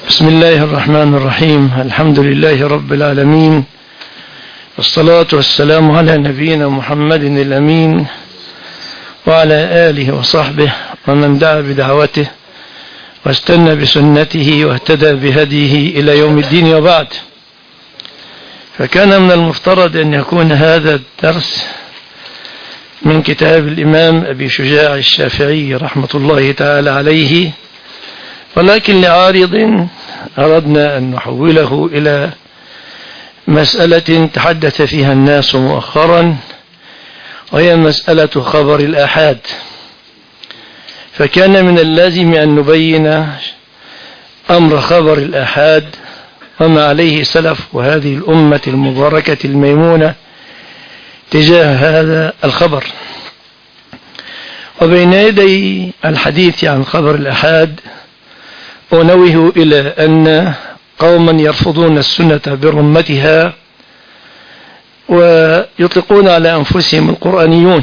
بسم الله الرحمن الرحيم. الحمد لله رب العالمين، والصلاة والسلام على نبينا محمد الأمين وعلى آله وصحبه ومن دعا بدعوته واستنى بسنته واهتدى بهديه إلى يوم الدين، وبعد. فكان من المفترض أن يكون هذا الدرس من كتاب الإمام أبي شجاع الشافعي رحمة الله تعالى عليه، ولكن لعارض أردنا أن نحوله إلى مسألة تحدث فيها الناس مؤخرا، وهي مسألة خبر الآحاد. فكان من اللازم أن نبين أمر خبر الآحاد وما عليه سلف وهذه الأمة المباركة الميمونة تجاه هذا الخبر. وبين يدي الحديث عن خبر الآحاد أنوه إلى أن قوما يرفضون السنة برمتها ويطلقون على أنفسهم القرآنيون،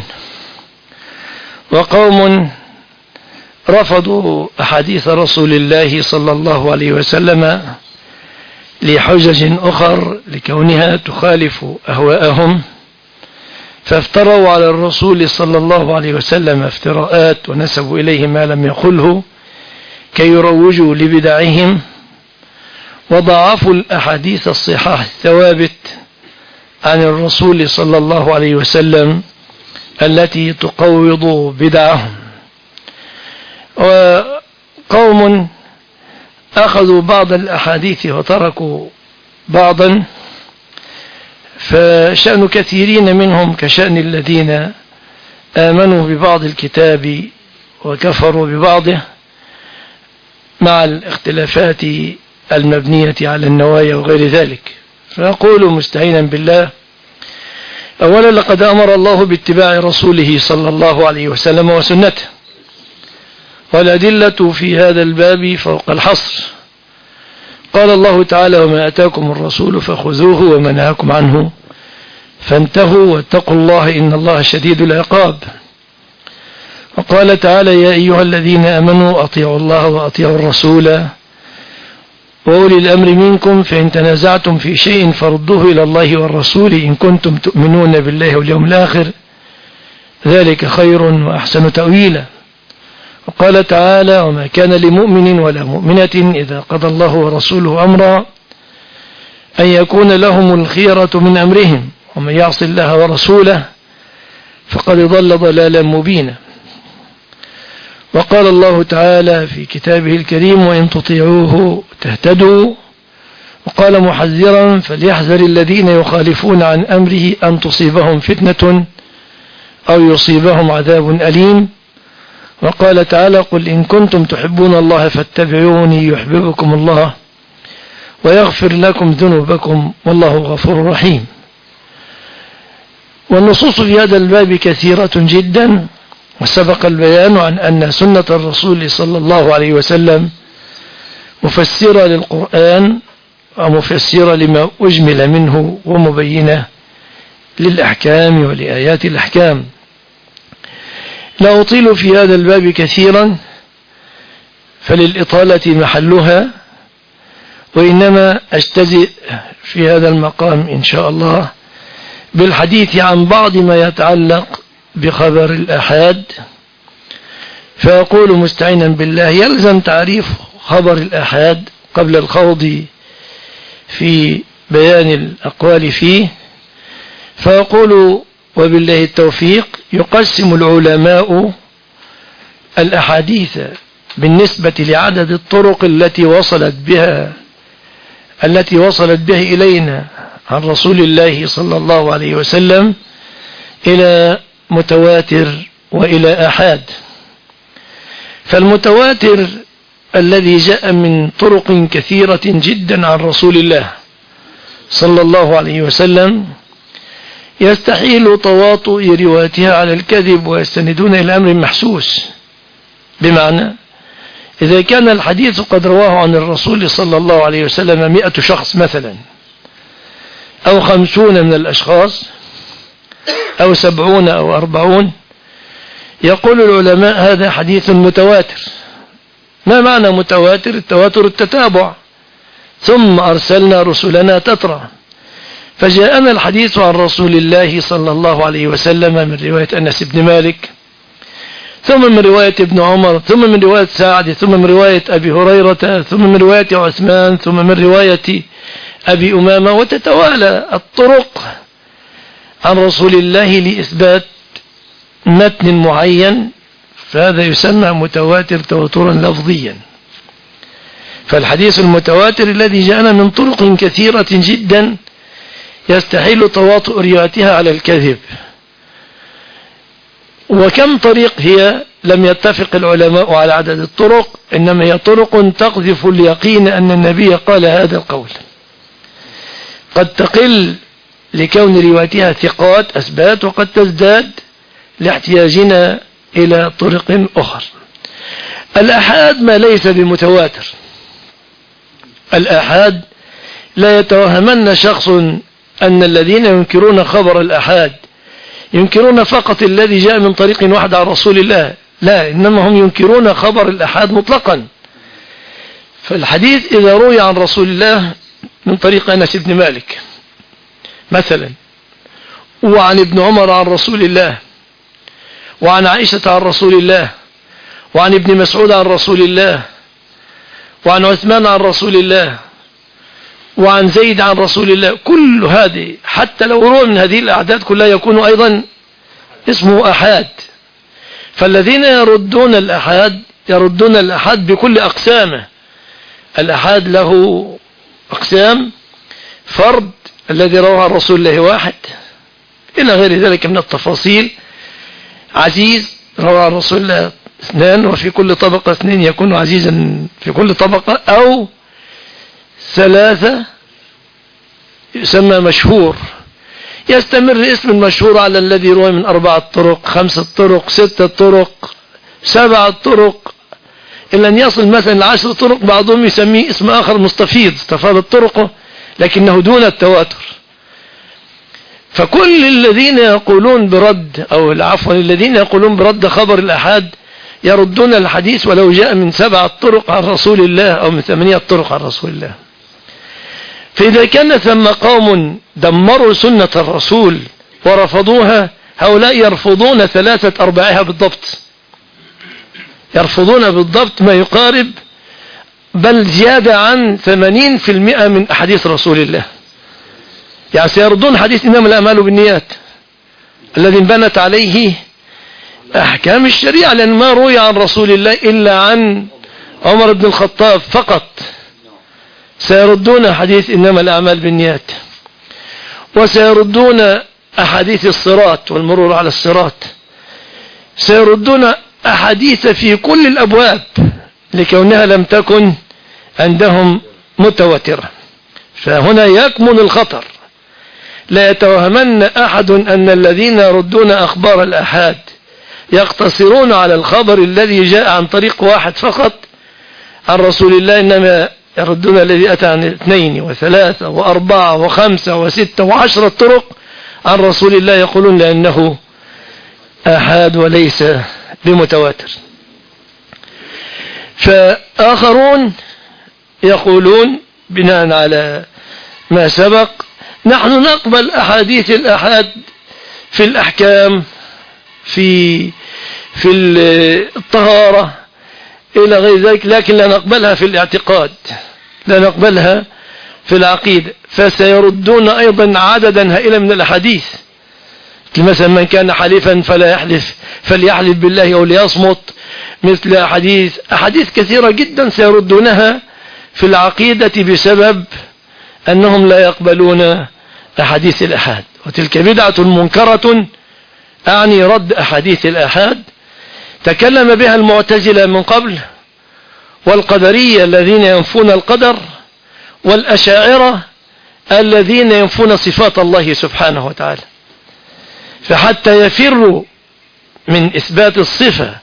وقوم رفضوا أحاديث رسول الله صلى الله عليه وسلم لحجج أخر لكونها تخالف أهواءهم، فافتروا على الرسول صلى الله عليه وسلم افتراءات ونسبوا إليه ما لم يقله كي يروجوا لبدعهم، وضعفوا الأحاديث الصحاح الثوابت عن الرسول صلى الله عليه وسلم التي تقوض بدعهم. وقوم أخذوا بعض الأحاديث وتركوا بعضا، فشأن كثيرين منهم كشأن الذين آمنوا ببعض الكتاب وكفروا ببعضه، مع الاختلافات المبنية على النوايا وغير ذلك. فأقول مستعينا بالله، أولا لقد أمر الله باتباع رسوله صلى الله عليه وسلم وسنته، والأدلة في هذا الباب فوق الحصر. قال الله تعالى: وما أتاكم الرسول فخذوه وما نهاكم عنه فانتهوا واتقوا الله إن الله شديد العقاب. وقال تعالى: يا أيها الذين آمنوا أطيعوا الله وأطيعوا الرسول وأولي الأمر منكم فإن تنازعتم في شيء فردوه إلى الله والرسول إن كنتم تؤمنون بالله واليوم الآخر ذلك خير وأحسن تأويلا. وقال تعالى: وما كان لمؤمن ولا مؤمنة إذا قضى الله ورسوله أمرا أن يكون لهم الخيرة من أمرهم ومن يعص الله ورسوله فقد ضل ضلالا مبينا. وقال الله تعالى في كتابه الكريم: وإن تطيعوه تهتدوا. وقال محذرا: فليحذر الذين يخالفون عن أمره أن تصيبهم فتنة أو يصيبهم عذاب أليم. وقال تعالى: قل إن كنتم تحبون الله فاتبعوني يحببكم الله ويغفر لكم ذنوبكم والله غفور رحيم. والنصوص في هذا الباب كثيرة جدا، وسبق البيان عن أن سنة الرسول صلى الله عليه وسلم مفسرة للقرآن ومفسرة لما أجمل منه ومبينة للأحكام ولآيات الأحكام. لا أطيل في هذا الباب كثيرا فللإطالة محلها، وإنما أجتزئ في هذا المقام إن شاء الله بالحديث عن بعض ما يتعلق بخبر الآحاد. فأقول مستعينا بالله يلزم تعريف خبر الآحاد قبل الخوض في بيان الأقوال فيه. فأقول وبالله التوفيق: يقسم العلماء الأحاديث بالنسبة لعدد الطرق التي وصلت بها إلينا عن رسول الله صلى الله عليه وسلم إلى متواتر وإلى آحاد. فالمتواتر الذي جاء من طرق كثيرة جدا عن رسول الله صلى الله عليه وسلم يستحيل تواطؤ روايتها على الكذب ويستندون إلى أمر محسوس، بمعنى إذا كان الحديث قد رواه عن الرسول صلى الله عليه وسلم 100 شخص مثلا، أو 50 من الأشخاص، أو 70 أو 40، يقول العلماء هذا حديث متواتر. ما معنى متواتر؟ التواتر التتابع، ثم أرسلنا رسلنا تترى. فجاءنا الحديث عن رسول الله صلى الله عليه وسلم من رواية أنس بن مالك، ثم من رواية ابن عمر، ثم من رواية سعد، ثم من رواية أبي هريرة، ثم من رواية عثمان، ثم من رواية أبي أمامة، وتتوالى الطرق عن رسول الله لإثبات متن معين، فهذا يسمى متواتر تواترا لفظيا. فالحديث المتواتر الذي جاءنا من طرق كثيرة جدا يستحيل تواطؤ روايتها على الكذب. وكم طريق هي؟ لم يتفق العلماء على عدد الطرق، إنما هي طرق تقذف اليقين أن النبي قال هذا القول. قد تقل لكون روايتها ثقات أثبات، وقد تزداد لاحتياجنا إلى طرق أخرى. الآحاد ما ليس بمتواتر. الآحاد لا يتوهمن شخص أن الذين ينكرون خبر الآحاد ينكرون فقط الذي جاء من طريق واحد عن رسول الله، لا، إنما هم ينكرون خبر الآحاد مطلقا. فالحديث إذا روي عن رسول الله من طريق أنس بن مالك مثلا، وعن ابن عمر عن رسول الله، وعن عائشة عن رسول الله، وعن ابن مسعود عن رسول الله، وعن عثمان عن رسول الله، وعن زيد عن رسول الله، كل هذه حتى لو روى من هذه الأعداد كلها يكون أيضا اسمه أحاد. فالذين يردون الأحاد يردون الأحاد بكل أقسامه. الأحاد له أقسام: فرد الذي روى عن رسول الله واحد إلى غير ذلك من التفاصيل، عزيز روى عن رسول الله اثنان وفي كل طبقة اثنين يكون عزيزا في كل طبقة، أو ثلاثة يسمى مشهور. يستمر اسم المشهور على الذي روى من 4 طرق 5 طرق 6 طرق 7 طرق إلا أن يصل مثلا 10 طرق. بعضهم يسميه اسم آخر مستفيض، استفاضت طرقه لكنه دون التواتر. فكل الذين يقولون برد أو العفو الذين يقولون برد خبر الأحاد يردون الحديث ولو جاء من 7 طرق عن رسول الله أو من 8 طرق عن رسول الله. فإذا كان ثم قوم دمروا سنة الرسول ورفضوها، هؤلاء يرفضون 3/4 بالضبط، يرفضون بالضبط ما يقارب بل زيادة عن 80% من أحاديث رسول الله. يعني سيردون حديث إنما الأعمال بالنيات الذي انبنت عليه أحكام الشريعة، لأن ما روي عن رسول الله إلا عن عمر بن الخطاب فقط. سيردون حديث إنما الأعمال بالنيات، وسيردون أحاديث الصراط والمرور على الصراط، سيردون أحاديث في كل الأبواب لكونها لم تكن عندهم متواترة. فهنا يكمن الخطر. لا يتوهمن أحد أن الذين يردون أخبار الآحاد يقتصرون على الخبر الذي جاء عن طريق واحد فقط عن رسول الله، إنما يردون الذي أتى عن 2 و3 و4 و5 و6 و10 طرق عن رسول الله، يقولون لأنه آحاد وليس بمتواتر. فآخرون يقولون بناء على ما سبق: نحن نقبل أحاديث الآحاد في الأحكام، في الطهارة إلى غير ذلك، لكن لا نقبلها في الاعتقاد، لا نقبلها في العقيدة. فسيردون أيضا عددا هائلا من الأحاديث، مثلا من كان حليفا فلا يحلف فليحلف بالله أو ليصمت، مثل أحاديث كثيرة جدا سيردونها في العقيدة بسبب أنهم لا يقبلون أحاديث الآحاد. وتلك بدعة منكرة، أعني رد أحاديث الآحاد، تكلم بها المعتزلة من قبل، والقدرية الذين ينفون القدر، والأشاعرة الذين ينفون صفات الله سبحانه وتعالى. فحتى يفروا من إثبات الصفة،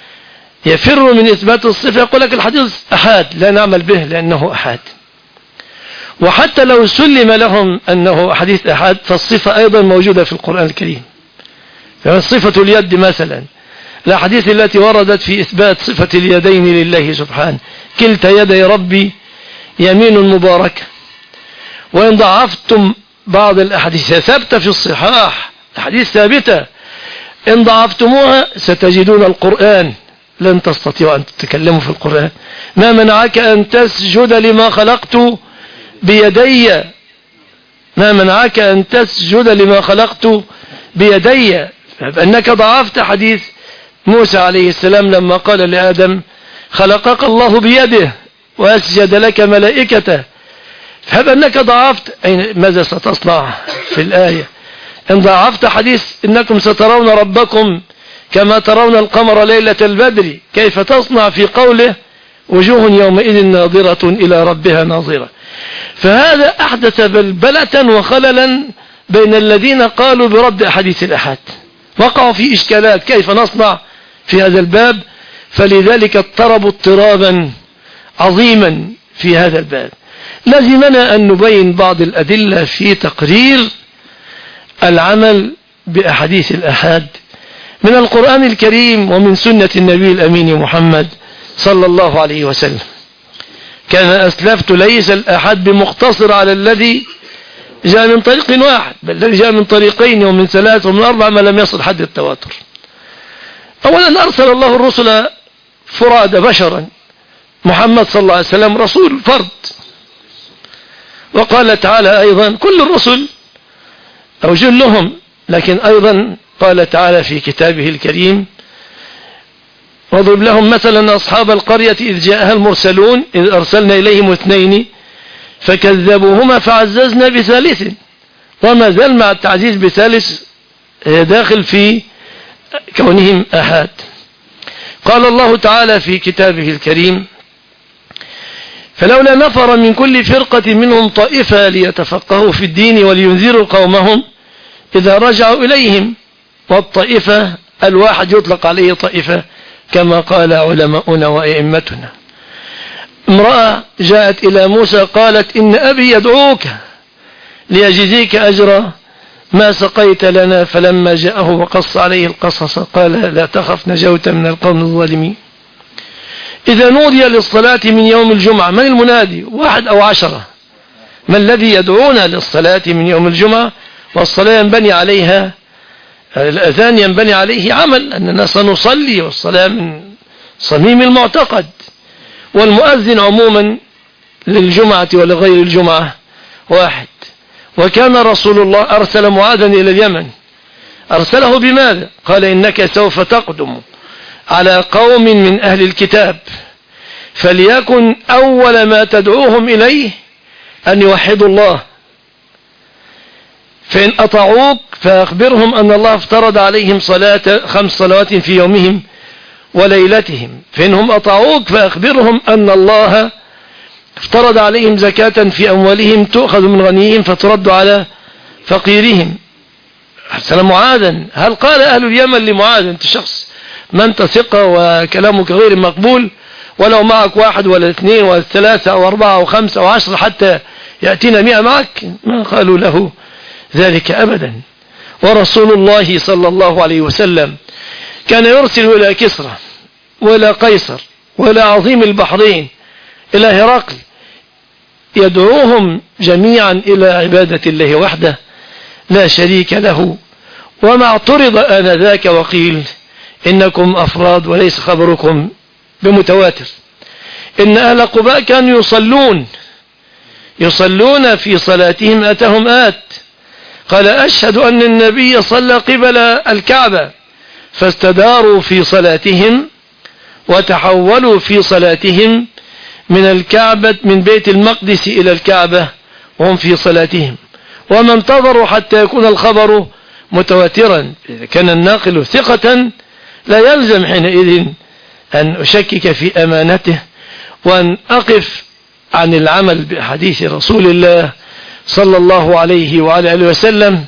يقول لك الحديث أحاد لا نعمل به لأنه أحاد. وحتى لو سلم لهم أنه حديث أحاد فالصفة أيضا موجودة في القرآن الكريم. صفة اليد مثلا، الأحاديث التي وردت في إثبات صفة اليدين لله سبحانه: كلتا يدي ربي يمين مباركة. وإن ضعفتم بعض الأحاديث ثابتة في الصحاح، أحاديث ثابتة، إن ضعفتموها ستجدون القرآن لن تستطيعوا أن تتكلموا في القرآن. ما منعك أن تسجد لما خلقت بيدي؟ ما منعك أن تسجد لما خلقت بيدي؟ فأنك ضعفت حديث موسى عليه السلام لما قال لآدم خلقك الله بيده وأسجد لك ملائكته. فأنك ضعفت، ماذا ستصنع في الآية؟ إن ضعفت حديث إنكم سترون ربكم كما ترون القمر ليلة البدر، كيف تصنع في قوله وجوه يومئذ ناظرة إلى ربها ناظرة؟ فهذا أحدث بلبلة وخللا بين الذين قالوا برد أحاديث الأحاد، وقعوا في إشكالات كيف نصنع في هذا الباب. فلذلك اضطربوا اضطرابا عظيما في هذا الباب. لازمنا أن نبين بعض الأدلة في تقرير العمل بأحاديث الأحاد من القرآن الكريم ومن سنة النبي الأمين محمد صلى الله عليه وسلم. كان أسلفت ليس الأحاد بمقتصر على الذي جاء من طريق واحد، بل الذي جاء من طريقين ومن ثلاث ومن أربع ما لم يصل حد التواتر. أولا أرسل الله الرسل فراد بشرا، محمد صلى الله عليه وسلم رسول فرد. وقال تعالى أيضا كل الرسل أو جلهم، لكن أيضا قال تعالى في كتابه الكريم واضرب لهم مثلا أصحاب القرية إذ جاءها المرسلون إذ أرسلنا إليهم 2 فكذبوهما فعززنا بثالث. وما زال مع التعزيز بثالث داخل في كونهم أحاد. قال الله تعالى في كتابه الكريم فلولا نفر من كل فرقة منهم طائفة ليتفقهوا في الدين ولينذروا قومهم إذا رجعوا إليهم. والطائفة الواحد يطلق عليه طائفة كما قال علماؤنا وأئمتنا. امرأة جاءت إلى موسى قالت إن أبي يدعوك ليجزيك أجر ما سقيت لنا. فلما جاءه وقص عليه القصص قال لا تخف نجوت من القوم الظالمين. إذا نودي للصلاة من يوم الجمعة، من المنادي؟ 1 أو 10؟ ما الذي يدعونا للصلاة من يوم الجمعة؟ والصلاة ينبني عليها الأذان، ينبني عليه عمل أننا سنصلي، والصلاة من صميم المعتقد. والمؤذن عموما للجمعة ولغير الجمعة واحد. وكان رسول الله أرسل معاذا إلى اليمن، أرسله بماذا؟ قال إنك سوف تقدم على قوم من أهل الكتاب فليكن أول ما تدعوهم إليه أن يوحدوا الله، فإن أطاعوك فأخبرهم أن الله افترض عليهم 5 صلوات في يومهم وليلتهم. فإنهم أطاعوك فأخبرهم أن الله افترض عليهم زكاة في أموالهم تؤخذ من غنيهم فترد على فقيرهم. أرسل معاذا. هل قال أهل اليمن لمعاذ أنت شخص ما أنت ثقة وكلامك غير مقبول، ولو معك 1 ولا 2 ولا 3 أو 4 أو 5 أو 10 حتى يأتينا 100 معك؟ ما قالوا له ذلك أبدا. ورسول الله صلى الله عليه وسلم كان يرسل إلى كسرى وإلى قيصر وإلى عظيم البحرين إلى هرقل يدعوهم جميعا إلى عبادة الله وحده لا شريك له. وما اعترض آنذاك وقيل إنكم أفراد وليس خبركم بمتواتر. إن أهل قباء كانوا يصلون في صلاتهم أتهم آت قال أشهد أن النبي صلى قبل الكعبة فاستداروا في صلاتهم وتحولوا في صلاتهم من الكعبة من بيت المقدس إلى الكعبة وهم في صلاتهم، وما انتظروا حتى يكون الخبر متواترا. إذا كان الناقل ثقة لا يلزم حينئذ أن أشكك في أمانته وأن أقف عن العمل بحديث رسول الله صلى الله عليه وعلى آله وسلم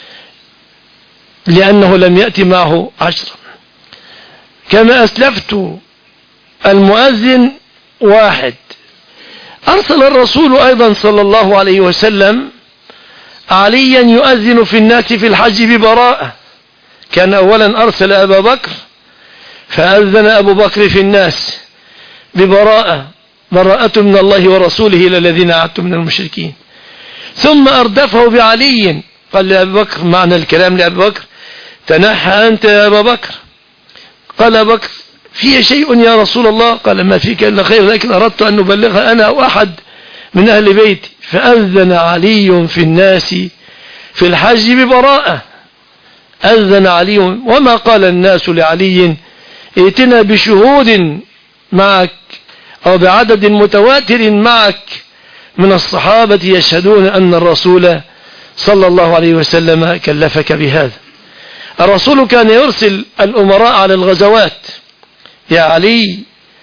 لأنه لم يأتي معه 10. كما أسلفت المؤذن 1. أرسل الرسول أيضا صلى الله عليه وسلم عليا يؤذن في الناس في الحج ببراءة. كان أولا أرسل أبا بكر فأذن أبو بكر في الناس ببراءة براءة من الله ورسوله إلى الذين عاهدتم من المشركين. ثم أردفه بعلي، قال لأبي بكر، معنى الكلام لأبي بكر: تنحى أنت يا أبا بكر. قال أبو بكر: في شيء يا رسول الله؟ قال: ما فيك إلا خير، لكن أردت أن أبلغها أنا أو أحد من أهل بيتي. فأذن علي في الناس في الحج ببراءة. أذن علي، وما قال الناس لعلي: ائتنا بشهود معك أو بعدد متواتر معك من الصحابة يشهدون أن الرسول صلى الله عليه وسلم كلفك بهذا. الرسول كان يرسل الأمراء على الغزوات: يا علي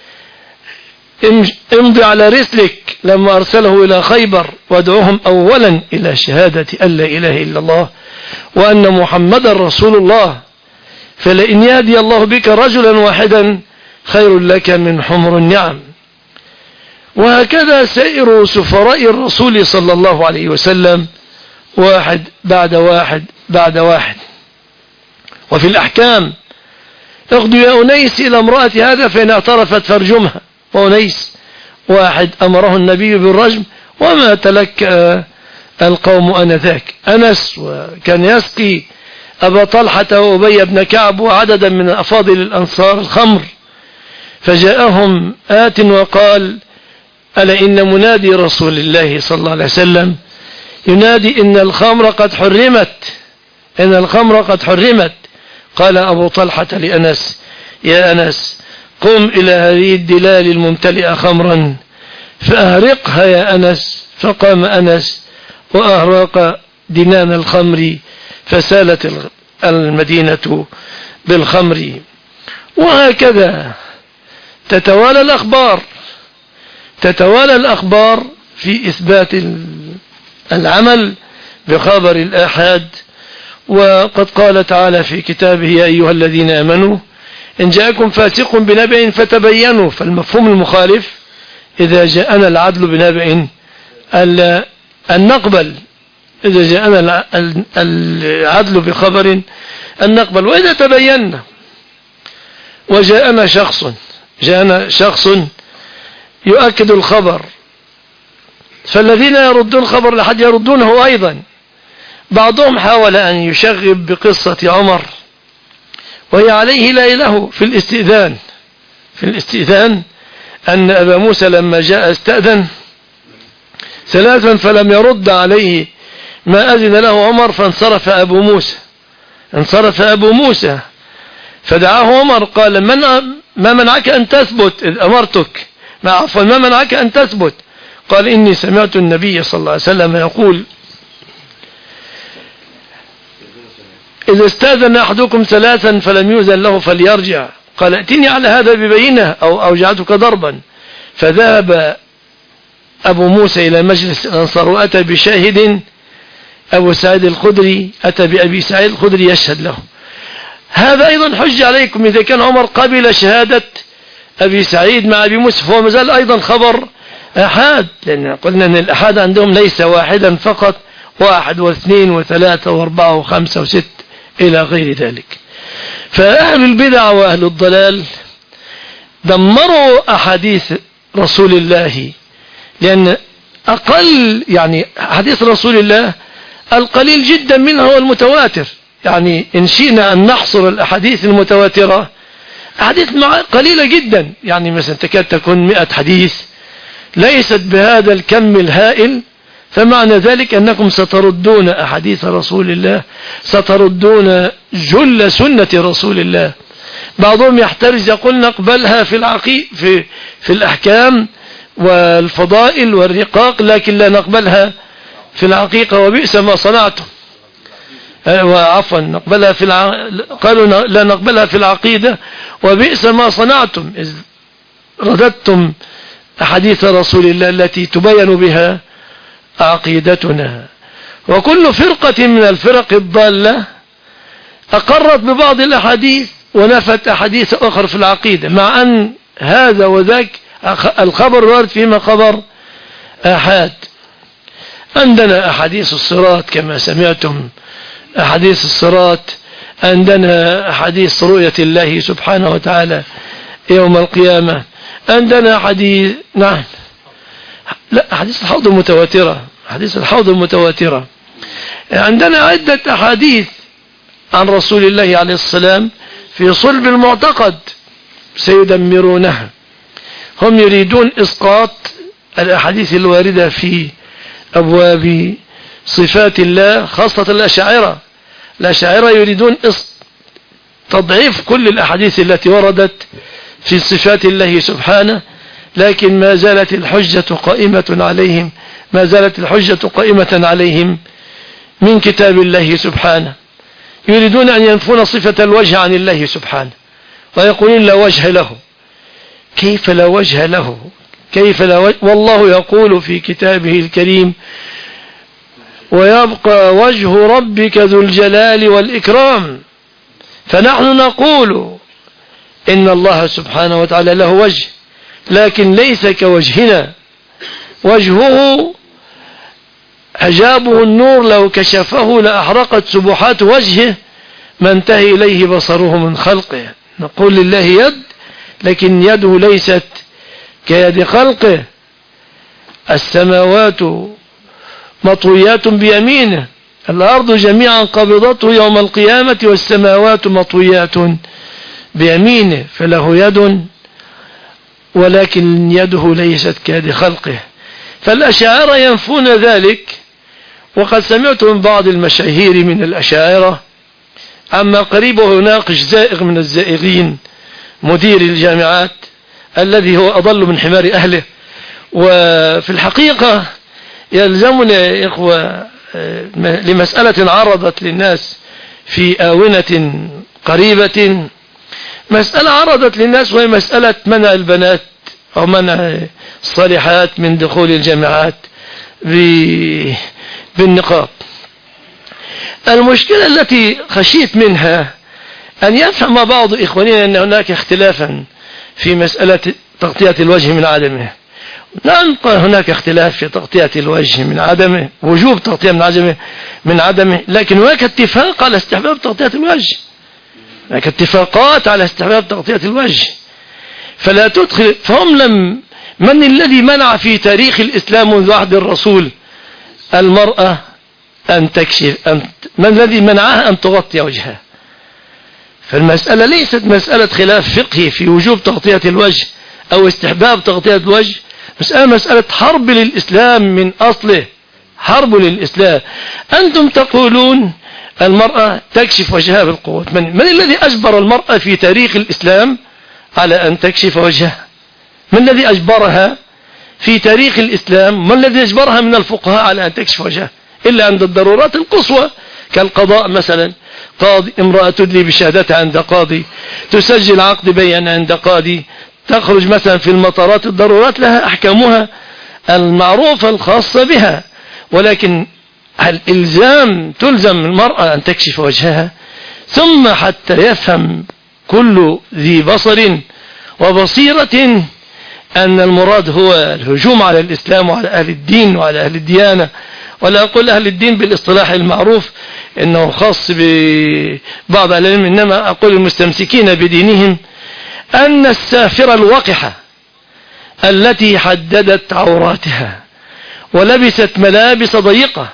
امضي على رسلك، لما أرسله إلى خيبر، وادعوهم أولا إلى شهادة أن لا إله إلا الله وأن محمد رسول الله، فلئن يهدي الله بك رجلا واحدا خير لك من حمر النعم. وهكذا سائر سفراء الرسول صلى الله عليه وسلم، واحد بعد واحد بعد واحد. وفي الأحكام: اغدوا يا أنيس إلى امرأة هذا فإن اعترفت فارجمها. وأنيس واحد أمره النبي بالرجم، وما تلك القوم آنذاك. أنس وكان يسقي أبا طلحة وأبي بن كعب وعددا من أفاضل الأنصار الخمر، فجاءهم آت وقال: ألا إن منادي رسول الله صلى الله عليه وسلم ينادي إن الخمر قد حرمت، إن الخمر قد حرمت. قال أبو طلحة لأنس: يا أنس، قم إلى هذه الدلال الممتلئة خمرا فأهرقها يا أنس. فقام أنس وأهرق دنان الخمر، فسالت المدينة بالخمر. وهكذا تتوالى الأخبار في إثبات العمل بخبر الآحاد. وقد قال تعالى في كتابه: يا أيها الذين آمنوا إن جاءكم فاسق بنبأ فتبينوا. فالمفهوم المخالف: إذا جاءنا العدل بنبأ أن نقبل، إذا جاءنا العدل بخبر أن نقبل. وإذا تبينا وجاءنا شخص يؤكد الخبر، فالذين يردون الخبر لحد يردونه أيضا. بعضهم حاول أن يشغب بقصة عمر، وهي عليه لا إله في الاستئذان أن أبا موسى لما جاء استأذن ثلاثا فلم يرد عليه ما أذن له عمر، فانصرف أبو موسى فدعاه عمر قال: ما منعك أن تثبت إذ أمرتك؟ ما منعك أن تثبت؟ قال: إني سمعت النبي صلى الله عليه وسلم يقول: إذا استأذن أحدكم ثلاثا فلم يؤذن له فليرجع. قال: ائتني على هذا ببينة أو أوجعتك ضربا. فذهب أبو موسى إلى مجلس الأنصار وأتى بشاهد أبو سعيد الخدري، أتى بأبي سعيد الخدري يشهد له. هذا أيضا حج عليكم إذا كان عمر قبل شهادة أبي سعيد مع أبي موسى، فهو مازال أيضا خبر أحاد، لأن قلنا أن الأحاد عندهم ليس واحدا فقط، واحد واثنين وثلاثة واربعة وخمسة وست إلى غير ذلك. فأهل البدع وأهل الضلال دمروا أحاديث رسول الله، لأن أقل حديث رسول الله القليل جدا منه هو المتواتر. يعني إن شئنا أن نحصر الأحاديث المتواترة، أحاديث قليلة جدا، يعني مثلا تكاد تكون 100 حديث، ليست بهذا الكم الهائل. فمعنى ذلك أنكم ستردون أحاديث رسول الله، ستردون جل سنة رسول الله. بعضهم يحترز يقول نقبلها في الأحكام والفضائل والرقاق، لكن لا نقبلها في العقيقة، وبئس ما صنعتم. وعفوا قالوا لا نقبلها في العقيدة، وبئس ما صنعتم إذ رددتم أحاديث رسول الله التي تبين بها عقيدتنا. وكل فرقة من الفرق الضالة أقرت ببعض الأحاديث ونفت أحاديث أخرى في العقيدة، مع أن هذا وذاك الخبر وارد فيما خبر آحاد. عندنا أحاديث الصراط كما سمعتم، أحاديث الصراط، عندنا أحاديث رؤية الله سبحانه وتعالى يوم القيامة، عندنا حديث، نعم، لا، حديث الحوض المتواترة، حديث الحوض المتواترة. عندنا عدة أحاديث عن رسول الله عليه السلام في صلب المعتقد سيدمرونها. هم يريدون إسقاط الأحاديث الواردة في أبواب صفات الله، خاصة الأشاعرة. الأشاعرة يريدون تضعيف كل الأحاديث التي وردت في صفات الله سبحانه، لكن ما زالت الحجة قائمة عليهم، ما زالت الحجة قائمة عليهم من كتاب الله سبحانه. يريدون أن ينفون صفة الوجه عن الله سبحانه، ويقولون لا وجه له. كيف لا وجه له؟ كيف لا وجه؟ والله يقول في كتابه الكريم: ويبقى وجه ربك ذو الجلال والإكرام. فنحن نقول إن الله سبحانه وتعالى له وجه، لكن ليس كوجهنا. وجهه حجابه النور، لو كشفه لأحرقت سبحات وجهه ما انتهي إليه بصره من خلقه. نقول لله يد، لكن يده ليست كيد خلقه. السماوات مطويات بيمينه، الأرض جميعا قبضته يوم القيامة، والسماوات مطويات بيمينه، فله يد ولكن يده ليست كيد خلقه. فالأشاعرة ينفون ذلك. وقد سمعت من بعض المشاهير من الأشاعرة عما قريب يناقش زائغ من الزائغين مدير الجامعات الذي هو أضل من حمار أهله. وفي الحقيقة يلزمنا يا إخوة لمسألة عرضت للناس في آونة قريبة، مسألة عرضت للناس، وهي مسألة منع البنات أو منع الصالحات من دخول الجامعات بالنقاب. المشكلة التي خشيت منها أن يفهم بعض إخواننا أن هناك اختلافا في مسألة تغطية الوجه من عدمه. نعم، هناك اختلاف في تغطية الوجه من عدمه، وجوب تغطية من عدمه، لكن هناك اتفاق على استحباب تغطية الوجه، هناك اتفاقات على استحباب تغطية الوجه. فلا تدخل. من الذي منع في تاريخ الإسلام منذ عهد الرسول المرأة أن تكشف؟ من الذي منعها أن تغطي وجهها؟ فالمسألة ليست مسألة خلاف فقهي في وجوب تغطية الوجه أو استحباب تغطية الوجه، مسألة حرب للإسلام من أصله، حرب للإسلام. أنتم تقولون المرأة تكشف وجهها بالقوة. من الذي أجبر المرأة في تاريخ الإسلام على أن تكشف وجهها؟ من الذي أجبرها في تاريخ الإسلام؟ من الذي أجبرها من الفقهاء على أن تكشف وجهها إلا عند الضرورات القصوى كالقضاء مثلا؟ قاضي، امرأة تدلي بشهادتها عند قاضي، تسجل عقد بيان عند قاضي، تخرج مثلا في المطارات. الضرورات لها أحكامها المعروفة الخاصة بها، ولكن الإلزام تلزم المرأة أن تكشف وجهها. ثم حتى يفهم كل ذي بصر وبصيرة أن المراد هو الهجوم على الإسلام وعلى أهل الدين وعلى أهل الديانة. ولا أقول أهل الدين بالاصطلاح المعروف إنه خاص ببعض العلم، إنما أقول المستمسكين بدينهم. أن السافرة الوقحة التي حددت عوراتها ولبست ملابس ضيقة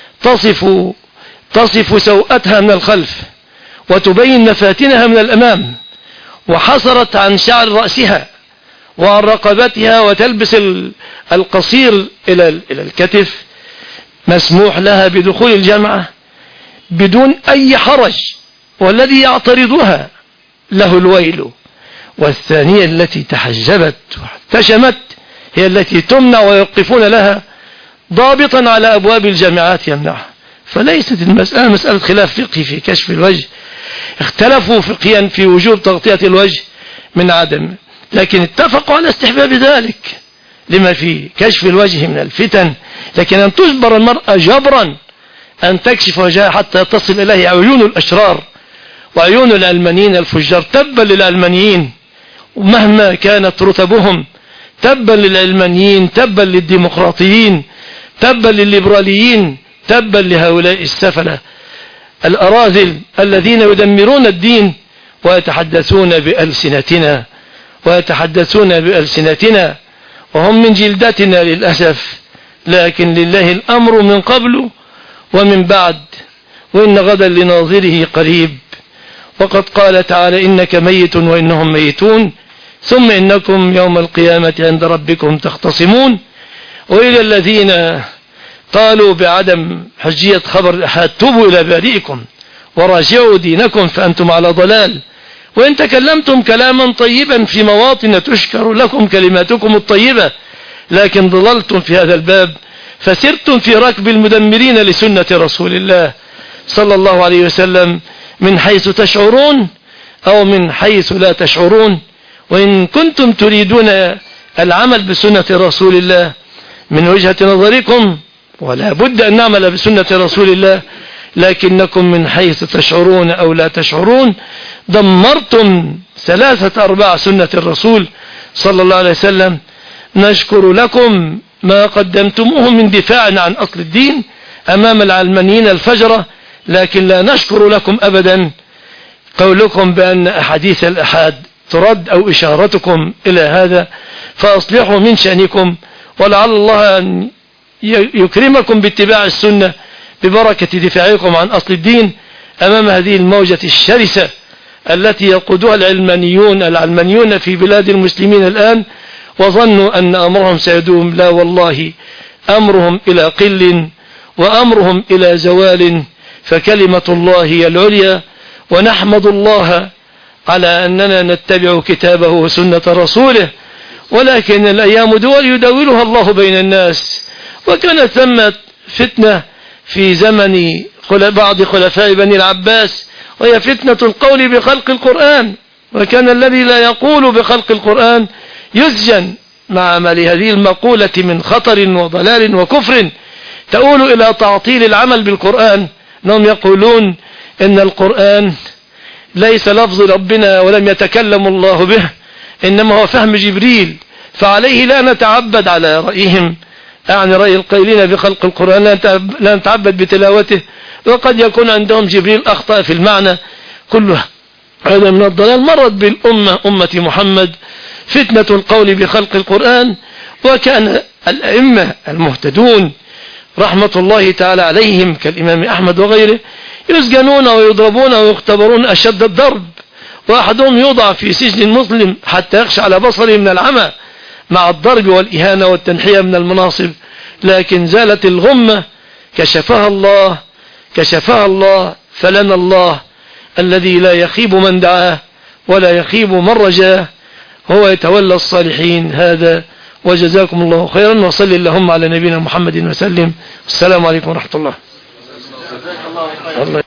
تصف سوءتها من الخلف وتبين مفاتنها من الأمام، وحصرت عن شعر رأسها وعن رقبتها، وتلبس القصير إلى الكتف، مسموح لها بدخول الجامعة بدون أي حرج، والذي يعترضها له الويل. والثانية التي تحجبت واحتشمت هي التي تمنع، ويوقفون لها ضابطا على أبواب الجامعات يمنعها. فليست المسألة مسألة خلاف فقهي في كشف الوجه. اختلفوا فقهيا في وجوب تغطية الوجه من عدم، لكن اتفقوا على استحباب ذلك لما في كشف الوجه من الفتن. لكن أن تجبر المرأة جبرا أن تكشف وجهها حتى تصل إليه عيون الأشرار وعيون العلمانيين الفجار. تبا للعلمانيين ومهما كانت رتبهم، تبا للعلمانيين، تبا للديمقراطيين، تبا للليبراليين، تبا لهؤلاء السفلة الأراذل الذين يدمرون الدين ويتحدثون بألسنتنا ويتحدثون بألسنتنا وهم من جلدتنا للأسف، لكن لله الأمر من قبل ومن بعد، وإن غدا لناظره قريب. وقد قال تعالى إنك ميت وإنهم ميتون ثم إنكم يوم القيامة عند ربكم تختصمون. وإلى الذين قالوا بعدم حجية خبر الأحاد توبوا إلى بارئكم وراجعوا دينكم فأنتم على ضلال، وإن تكلمتم كلاما طيبا في مواطن تشكر لكم كلماتكم الطيبة، لكن ضللتم في هذا الباب فسرتم في ركب المدمرين لسنة رسول الله صلى الله عليه وسلم من حيث تشعرون أو من حيث لا تشعرون. وإن كنتم تريدون العمل بسنة رسول الله من وجهة نظركم، ولا بد أن نعمل بسنة رسول الله، لكنكم من حيث تشعرون أو لا تشعرون دمرتم 3/4 سنة الرسول صلى الله عليه وسلم. نشكر لكم ما قدمتموه من دفاع عن أصل الدين أمام العلمانيين الفجرة، لكن لا نشكر لكم أبدا قولكم بأن أحاديث الأحاد ترد أو إشارتكم إلى هذا، فأصلحوا من شأنكم، ولعل الله أن يكرمكم باتباع السنة ببركة دفاعكم عن أصل الدين أمام هذه الموجة الشرسة التي يقودها العلمانيون في بلاد المسلمين الآن، وظنوا أن أمرهم سيدوم. لا والله، أمرهم إلى قل وأمرهم إلى زوال، فكلمة الله هي العليا. ونحمد الله على أننا نتبع كتابه وسنة رسوله، ولكن الأيام دول يداولها الله بين الناس. وكانت ثمة فتنة في زمن بعض خلفاء بني العباس، وهي فتنة القول بخلق القرآن، وكان الذي لا يقول بخلق القرآن يسجن مع عمل هذه المقولة من خطر وضلال وكفر تؤول إلى تعطيل العمل بالقرآن. انهم يقولون إن القرآن ليس لفظ ربنا ولم يتكلم الله به، إنما هو فهم جبريل، فعليه لا نتعبد على رأيهم، يعني رأي القائلين بخلق القرآن لا نتعبد بتلاوته، وقد يكون عندهم جبريل أخطأ في المعنى. كله هذا من الضلال. مرت بالأمة أمة محمد فتنة القول بخلق القرآن، وكان الأئمة المهتدون رحمة الله تعالى عليهم كالإمام أحمد وغيره يسجنون ويضربون ويختبرون أشد الضرب، وأحدهم يوضع في سجن مسلم حتى يخشى على بصره من العمى مع الضرب والإهانة والتنحية من المناصب. لكن زالت الغمة، كشفها الله فلنا الله الذي لا يخيب من دعاه ولا يخيب من رجاه، هو يتولى الصالحين. هذا وجزاكم الله خيرا، وصلي اللهم على نبينا محمد وسلم. السلام عليكم ورحمة الله.